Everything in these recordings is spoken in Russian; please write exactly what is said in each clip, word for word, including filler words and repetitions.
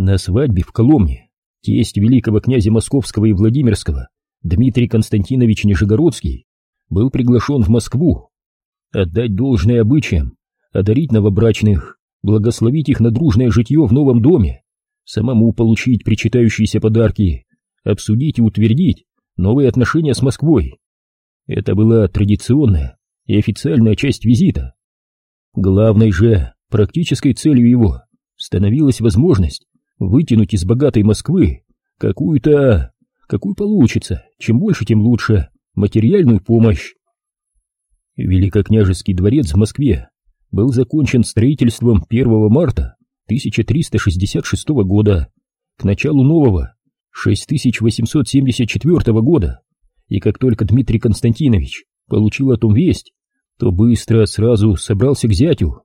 На свадьбе в Коломне тесть великого князя Московского и Владимирского Дмитрий Константинович Нижегородский был приглашен в Москву отдать должное обычаям, одарить новобрачных, благословить их на дружное житье в новом доме, самому получить причитающиеся подарки, обсудить и утвердить новые отношения с Москвой. Это была традиционная и официальная часть визита. Главной же практической целью его становилась возможность вытянуть из богатой Москвы какую-то, какую получится, чем больше, тем лучше, материальную помощь. Великокняжеский дворец в Москве был закончен строительством первого марта тысяча триста шестьдесят шестого года, к началу нового шесть тысяч восемьсот семьдесят четвёртого года, и как только Дмитрий Константинович получил о том весть, то быстро сразу собрался к зятю.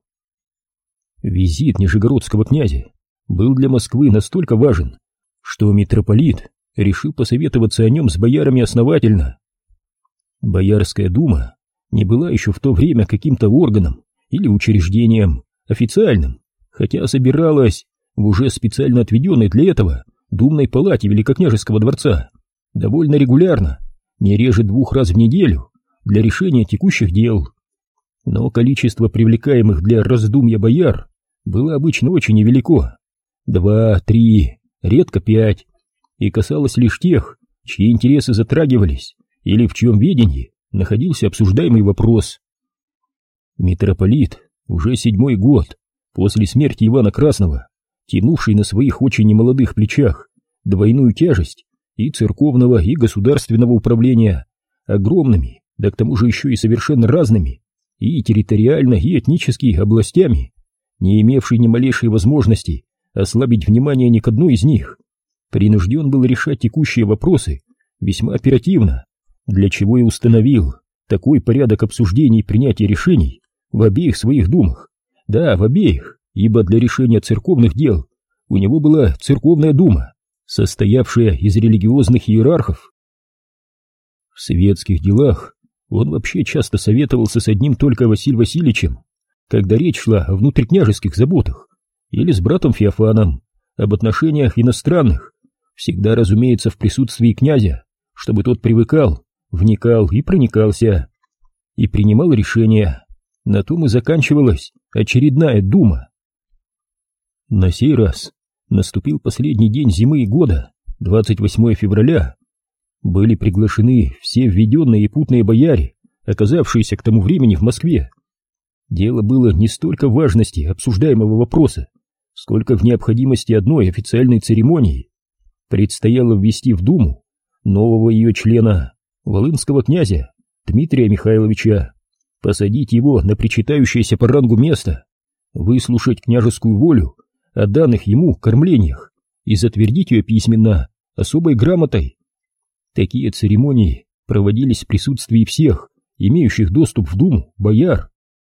Визит нижегородского князя был для Москвы настолько важен, что митрополит решил посоветоваться о нем с боярами основательно. Боярская дума не была еще в то время каким-то органом или учреждением официальным, хотя собиралась в уже специально отведенной для этого думной палате Великокняжеского дворца довольно регулярно, не реже двух раз в неделю, для решения текущих дел. Но количество привлекаемых для раздумья бояр было обычно очень невелико. Два, три, редко пять, и касалось лишь тех, чьи интересы затрагивались или в чьем ведении находился обсуждаемый вопрос. Митрополит уже седьмой год после смерти Ивана Красного, тянувший на своих очень немолодых плечах двойную тяжесть и церковного, и государственного управления огромными, да к тому же еще и совершенно разными, и территориально, и этнически областями, не имевший ни малейшей возможности ослабить внимание ни к одной из них, принужден был решать текущие вопросы весьма оперативно, для чего и установил такой порядок обсуждений и принятия решений в обеих своих думах. Да, в обеих, ибо для решения церковных дел у него была церковная дума, состоявшая из религиозных иерархов. В светских делах он вообще часто советовался с одним только Василием Васильевичем, когда речь шла о внутрикняжеских заботах, или с братом Феофаном об отношениях иностранных, всегда, разумеется, в присутствии князя, чтобы тот привыкал, вникал и проникался, и принимал решения. На том и заканчивалась очередная дума. На сей раз наступил последний день зимы и года, двадцать восьмого февраля. Были приглашены все введенные и путные бояре, оказавшиеся к тому времени в Москве. Дело было не столько в важности обсуждаемого вопроса, сколько в необходимости одной официальной церемонии. Предстояло ввести в Думу нового ее члена, волынского князя Дмитрия Михайловича, посадить его на причитающееся по рангу место, выслушать княжескую волю о данных ему кормлениях и затвердить ее письменно, особой грамотой. Такие церемонии проводились в присутствии всех, имеющих доступ в Думу, бояр.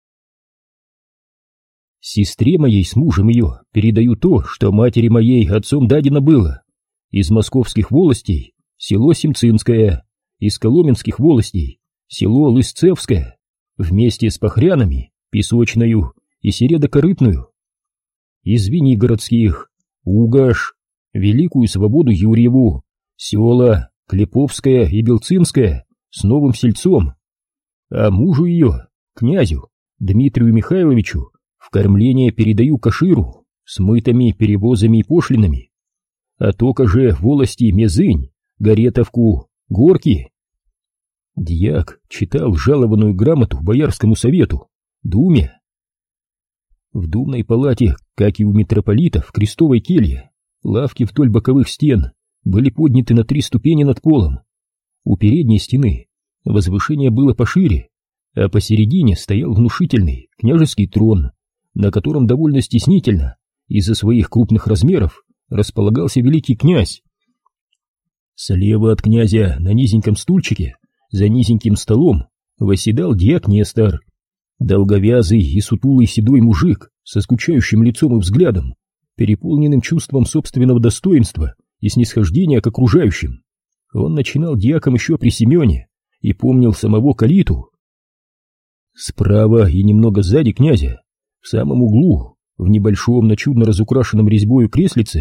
Сестре моей с мужем ее передаю то, что матери моей отцом дадено было. Из московских волостей село Семцинское, из коломенских волостей село Лысцевское, вместе с Похрянами, Песочною и Середокорытную. Из Звенигородских Угаш, Великую Свободу Юрьеву, села Клеповское и Белцинское с Новым Сельцом. А мужу ее, князю Дмитрию Михайловичу, в кормление передаю Каширу с мытами, перевозами и пошлинами. А тока же волости Мезынь, Горетовку, Горки. Дьяк читал жалованную грамоту Боярскому совету, Думе. В думной палате, как и у митрополита в крестовой келье, лавки вдоль боковых стен были подняты на три ступени над полом. У передней стены возвышение было пошире, а посередине стоял внушительный княжеский трон, на котором довольно стеснительно из-за своих крупных размеров располагался великий князь. Слева от князя на низеньком стульчике за низеньким столом восседал дьяк Нестор, долговязый и сутулый седой мужик со скучающим лицом и взглядом, переполненным чувством собственного достоинства и снисхождения к окружающим. Он начинал дьяком еще при Семене и помнил самого Калиту. Справа и немного сзади князя, в самом углу, в небольшом, но чудно разукрашенном резьбою креслице,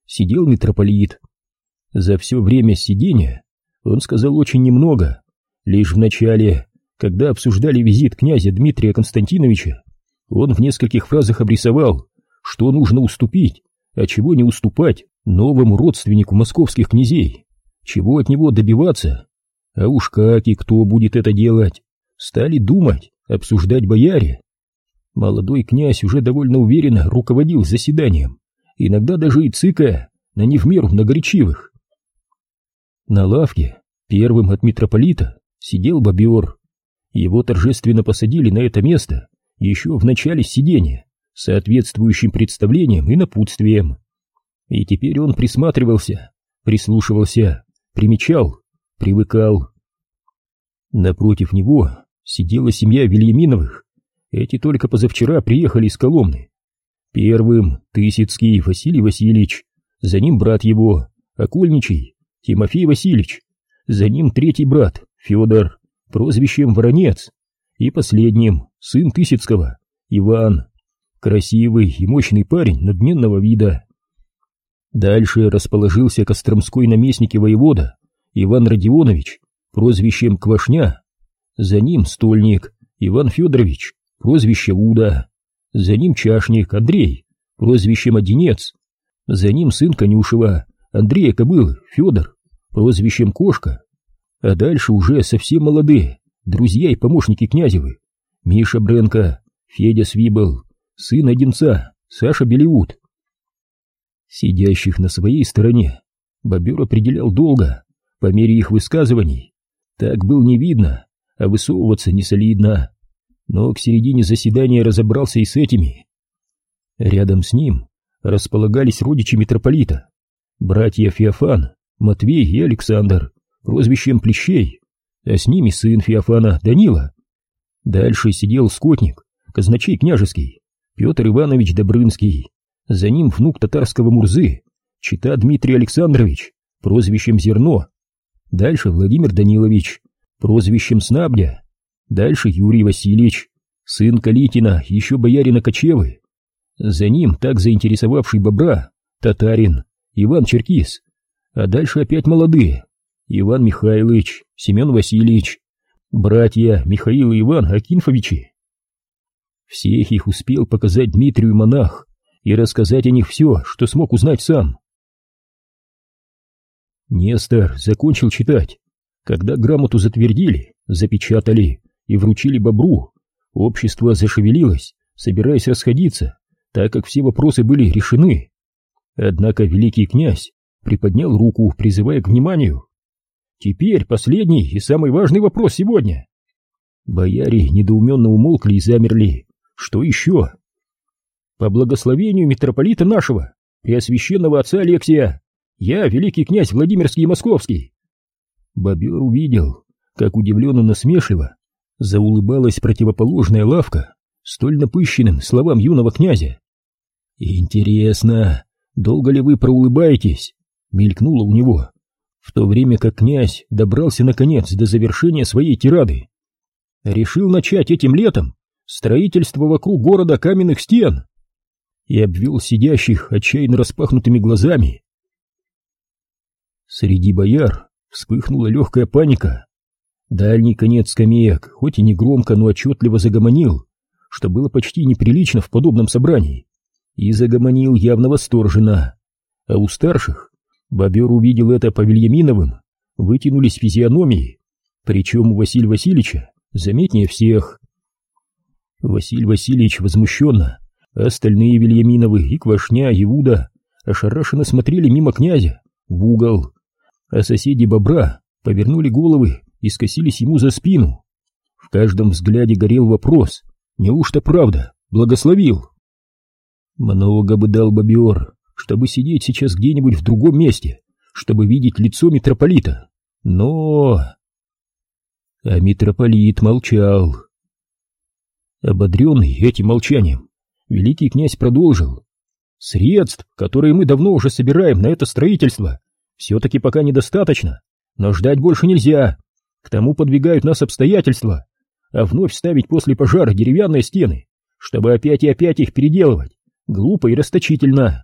сидел митрополит. За все время сидения он сказал очень немного. Лишь в начале, когда обсуждали визит князя Дмитрия Константиновича, он в нескольких фразах обрисовал, что нужно уступить, а чего не уступать новому родственнику московских князей, чего от него добиваться. А уж как и кто будет это делать, стали думать, обсуждать бояре. Молодой князь уже довольно уверенно руководил заседанием, иногда даже и цыкая на не в меру многоречивых. На лавке первым от митрополита сидел бобер. Его торжественно посадили на это место еще в начале сидения, соответствующим представлением и напутствием. И теперь он присматривался, прислушивался, примечал, привыкал. Напротив него сидела семья Вильяминовых. Эти только позавчера приехали из Коломны. Первым Тысяцкий Василий Васильевич, за ним брат его, Окольничий Тимофей Васильевич, за ним третий брат Федор, прозвищем Воронец, и последним сын Тысяцкого Иван, красивый и мощный парень надменного вида. Дальше расположился костромской наместник и воевода Иван Родионович, прозвищем Квашня, за ним стольник Иван Федорович, прозвище Уда, за ним чашник Андрей, прозвищем Одинец, за ним сын Конюшева Андрея Кобылы Федор, прозвищем Кошка, а дальше уже совсем молодые, друзья и помощники Князевы, Миша Бренко, Федя Свибл, сын Одинца Саша Белиут. Сидящих на своей стороне бобер определял долго, по мере их высказываний. Так был не видно, а высовываться не солидно. Но к середине заседания разобрался и с этими. Рядом с ним располагались родичи митрополита, братья Феофан, Матвей и Александр, прозвищем Плещей, а с ними сын Феофана Данила. Дальше сидел скотник, казначей княжеский, Петр Иванович Добрынский, за ним внук татарского Мурзы, чета Дмитрий Александрович, прозвищем Зерно. Дальше Владимир Данилович, прозвищем Снабдя. Дальше Юрий Васильевич, сын Калитина, еще боярина Кочевы. За ним так заинтересовавший бобра татарин Иван Черкис. А дальше опять молодые: Иван Михайлович, Семен Васильевич, братья Михаил и Иван Акинфовичи. Всех их успел показать Дмитрию монах и рассказать о них все, что смог узнать сам. Нестор закончил читать. Когда грамоту затвердили, запечатали и вручили бобру, общество зашевелилось, собираясь расходиться, так как все вопросы были решены. Однако великий князь приподнял руку, призывая к вниманию. Теперь последний и самый важный вопрос сегодня. Бояре недоуменно умолкли и замерли. Что еще? По благословению митрополита нашего, преосвященного отца Алексия, я, великий князь Владимирский и Московский. Бобер увидел, как удивленно насмешливо заулыбалась противоположная лавка столь напыщенным словам юного князя. «Интересно, долго ли вы проулыбаетесь?» — мелькнуло у него, в то время как князь добрался наконец до завершения своей тирады. «Решил начать этим летом строительство вокруг города каменных стен» и обвел сидящих отчаянно распахнутыми глазами. Среди бояр вспыхнула легкая паника. Дальний конец скамеек, хоть и не громко, но отчетливо загомонил, что было почти неприлично в подобном собрании, и загомонил явно восторженно. А у старших, бобер увидел это по Вильяминовым, вытянулись физиономии, причем у Василия Васильевича заметнее всех. Василий Васильевич возмущенно, а остальные Вильяминовы и Квашня, и Уда ошарашенно смотрели мимо князя в угол, а соседи бобра повернули головы и скосились ему за спину. В каждом взгляде горел вопрос: неужто правда благословил? Много бы дал бобер, чтобы сидеть сейчас где-нибудь в другом месте, чтобы видеть лицо митрополита, но... А митрополит молчал. Ободренный этим молчанием, великий князь продолжил: средств, которые мы давно уже собираем на это строительство, все-таки пока недостаточно, но ждать больше нельзя. К тому подвигают нас обстоятельства, а вновь ставить после пожара деревянные стены, чтобы опять и опять их переделывать, глупо и расточительно.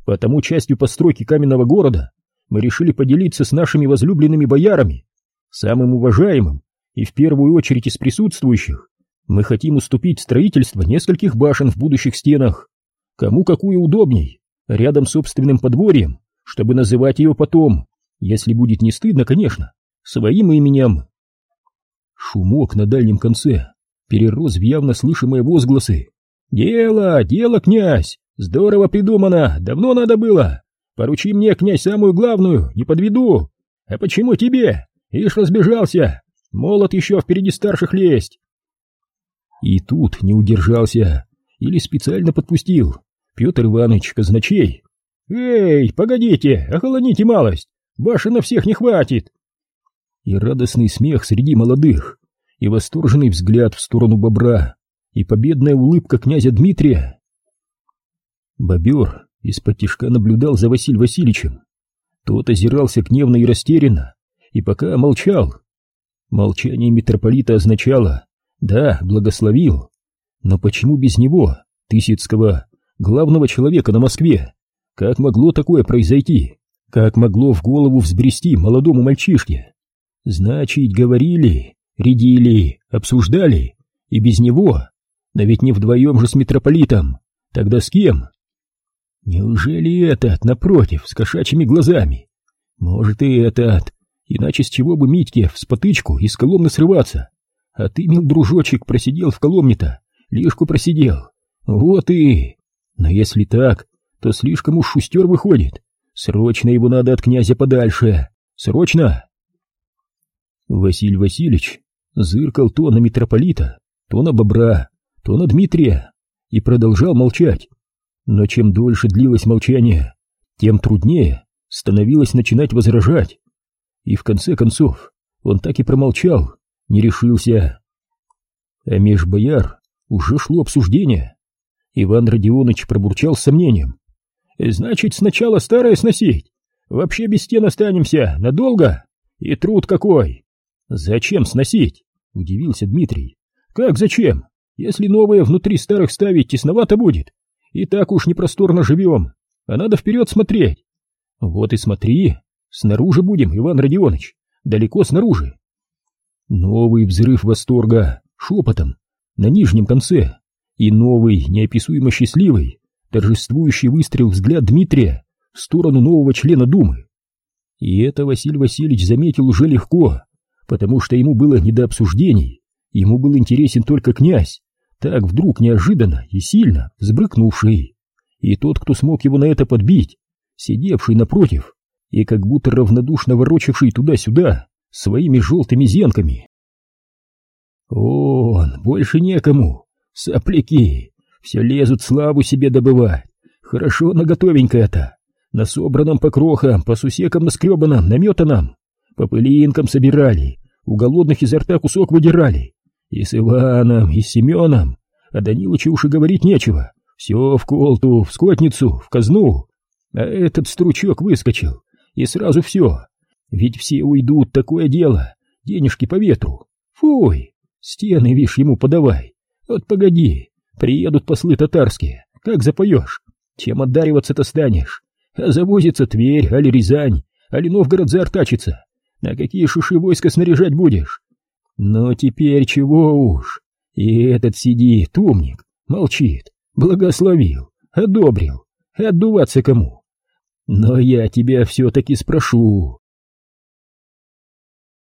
Потому частью постройки каменного города мы решили поделиться с нашими возлюбленными боярами, самым уважаемым и в первую очередь из присутствующих. Мы хотим уступить строительство нескольких башен в будущих стенах, кому какую удобней, рядом с собственным подворьем, чтобы называть ее потом, если будет не стыдно, конечно, своим именем. Шумок на дальнем конце перерос в явно слышимые возгласы. «Дело, дело, князь! Здорово придумано, давно надо было! Поручи мне, князь, самую главную, не подведу! А почему тебе? Ишь разбежался! Молод еще впереди старших лезть!» И тут не удержался, или специально подпустил Петр Иванович казначей. «Эй, погодите, охолоните малость! Башен на всех не хватит!» И радостный смех среди молодых, и восторженный взгляд в сторону бобра, и победная улыбка князя Дмитрия. Бобер из-под тишка наблюдал за Василием Васильевичем. Тот озирался гневно и растерянно, и пока молчал. Молчание митрополита означало: да, благословил. Но почему без него, Тысяцкого, главного человека на Москве? Как могло такое произойти? Как могло в голову взбрести молодому мальчишке? Значит, говорили, рядили, обсуждали, и без него. Но ведь не вдвоем же с митрополитом. Тогда с кем? Неужели этот, напротив, с кошачьими глазами? Может, и этот. Иначе с чего бы Митьке в спотычку из Коломны срываться? А ты, мил дружочек, просидел в Коломне-то, лишку просидел. Вот и... Но если так, то слишком уж шустер выходит. Срочно его надо от князя подальше. Срочно! Василий Васильевич зыркал то на митрополита, то на бобра, то на Дмитрия и продолжал молчать. Но чем дольше длилось молчание, тем труднее становилось начинать возражать. И в конце концов он так и промолчал, не решился. А меж бояр уже шло обсуждение. Иван Родионыч пробурчал с сомнением: «Значит, сначала старое сносить? Вообще без стен останемся надолго? И труд какой!» «Зачем сносить?» — удивился Дмитрий. «Как зачем? Если новое внутри старых ставить, тесновато будет. И так уж непросторно живем, а надо вперед смотреть». «Вот и смотри, снаружи будем, Иван Родионыч, далеко снаружи». Новый взрыв восторга, шепотом, на нижнем конце, и новый, неописуемо счастливый, торжествующий выстрел взгляд Дмитрия в сторону нового члена Думы. И это Василий Васильевич заметил уже легко, потому что ему было не до обсуждений, ему был интересен только князь, так вдруг неожиданно и сильно взбрыкнувший, и тот, кто смог его на это подбить, сидевший напротив и как будто равнодушно ворочавший туда-сюда своими желтыми зенками. Он, больше некому, сопляки, все лезут славу себе добывать, хорошо наготовенько-то, на собранном по крохам, по сусекам наскребанном, наметанном, по пылинкам собирали, у голодных изо рта кусок выдирали, и с Иваном, и с Семеном, а Данилычу уж и говорить нечего, все в колту, в скотницу, в казну, а этот стручок выскочил, и сразу все, ведь все уйдут, такое дело, денежки по ветру, фуй, стены, вишь, ему подавай, вот погоди, приедут послы татарские, как запоешь, чем отдариваться-то станешь, а завозится Тверь, али Рязань, али Новгород заортачится, на какие шуши войска снаряжать будешь? Но теперь чего уж, и этот сидит, умник, молчит, благословил, одобрил, отдуваться кому? Но я тебя все-таки спрошу,